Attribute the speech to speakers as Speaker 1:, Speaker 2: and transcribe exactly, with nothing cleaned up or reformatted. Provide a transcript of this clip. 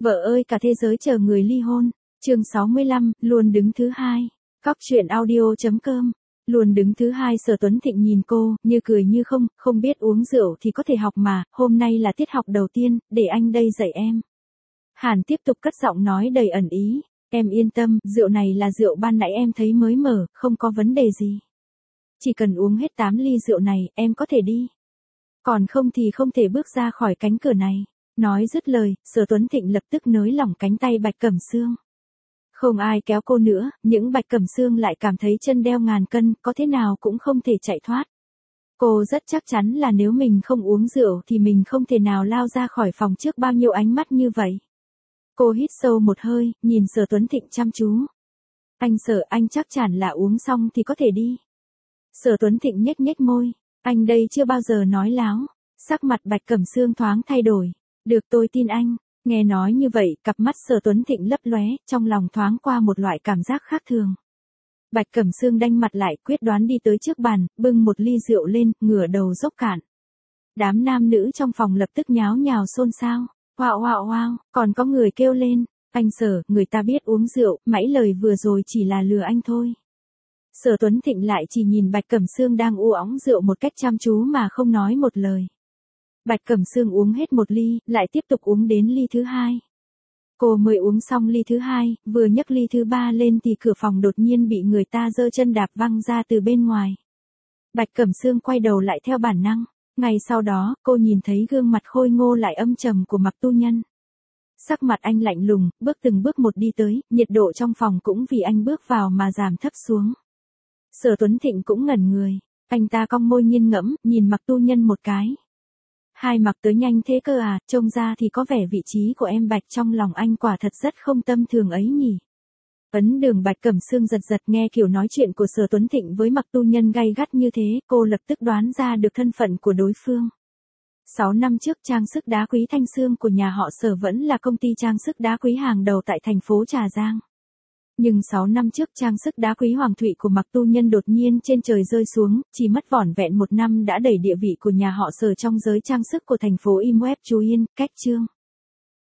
Speaker 1: Vợ ơi cả thế giới chờ người ly hôn. Chương sáu mươi lăm, luôn đứng thứ hai. Cóc truyện audio.com. Luôn đứng thứ hai. Sở Tuấn Thịnh nhìn cô, như cười như không, không biết uống rượu thì có thể học mà, hôm nay là tiết học đầu tiên, để anh đây dạy em. Hàn tiếp tục cất giọng nói đầy ẩn ý, em yên tâm, rượu này là rượu ban nãy em thấy mới mở, không có vấn đề gì. Chỉ cần uống hết tám ly rượu này, em có thể đi. Còn không thì không thể bước ra khỏi cánh cửa này. Nói dứt lời, Sở Tuấn Thịnh lập tức nới lỏng cánh tay Bạch Cẩm Sương. Không ai kéo cô nữa, những Bạch Cẩm Sương lại cảm thấy chân đeo ngàn cân, có thế nào cũng không thể chạy thoát. Cô rất chắc chắn là nếu mình không uống rượu thì mình không thể nào lao ra khỏi phòng trước bao nhiêu ánh mắt như vậy. Cô hít sâu một hơi, nhìn Sở Tuấn Thịnh chăm chú. Anh Sở, anh chắc chắn là uống xong thì có thể đi. Sở Tuấn Thịnh nhếch nhếch môi, anh đây chưa bao giờ nói láo. Sắc mặt Bạch Cẩm Sương thoáng thay đổi. Được, tôi tin anh. Nghe nói như vậy, cặp mắt Sở Tuấn Thịnh lấp lóe, trong lòng thoáng qua một loại cảm giác khác thường. Bạch Cẩm Sương đanh mặt lại, quyết đoán đi tới trước bàn, bưng một ly rượu lên, ngửa đầu dốc cạn. Đám nam nữ trong phòng lập tức nháo nhào xôn xao. Wow wow wow, còn có người kêu lên, anh Sở, người ta biết uống rượu, mãi lời vừa rồi chỉ là lừa anh thôi. Sở Tuấn Thịnh lại chỉ nhìn Bạch Cẩm Sương đang u óng rượu một cách chăm chú mà không nói một lời. Bạch Cẩm Sương uống hết một ly, lại tiếp tục uống đến ly thứ hai. Cô mới uống xong ly thứ hai, vừa nhấc ly thứ ba lên thì cửa phòng đột nhiên bị người ta giơ chân đạp văng ra từ bên ngoài. Bạch Cẩm Sương quay đầu lại theo bản năng. Ngay sau đó, cô nhìn thấy gương mặt khôi ngô lại âm trầm của Mạc Tu Nhân. Sắc mặt anh lạnh lùng, bước từng bước một đi tới, nhiệt độ trong phòng cũng vì anh bước vào mà giảm thấp xuống. Sở Tuấn Thịnh cũng ngẩn người, anh ta cong môi nghiêng ngẫm, nhìn Mạc Tu Nhân một cái. Hai Mạc tới nhanh thế cơ à, trông ra thì có vẻ vị trí của em Bạch trong lòng anh quả thật rất không tâm thường ấy nhỉ. Ấn Đường. Bạch Cẩm Sương giật giật nghe kiểu nói chuyện của Sở Tuấn Thịnh với Mạc Tu Nhân gay gắt như thế, cô lập tức đoán ra được thân phận của đối phương. Sáu năm trước trang sức đá quý Thanh Sương của nhà họ Sở vẫn là công ty trang sức đá quý hàng đầu tại thành phố Trà Giang. Nhưng sáu năm trước trang sức đá quý Hoàng Thụy của Mạc Tu Nhân đột nhiên trên trời rơi xuống, chỉ mất vỏn vẹn một năm đã đẩy địa vị của nhà họ Sở trong giới trang sức của thành phố Im Web Chú Yên, cách chương.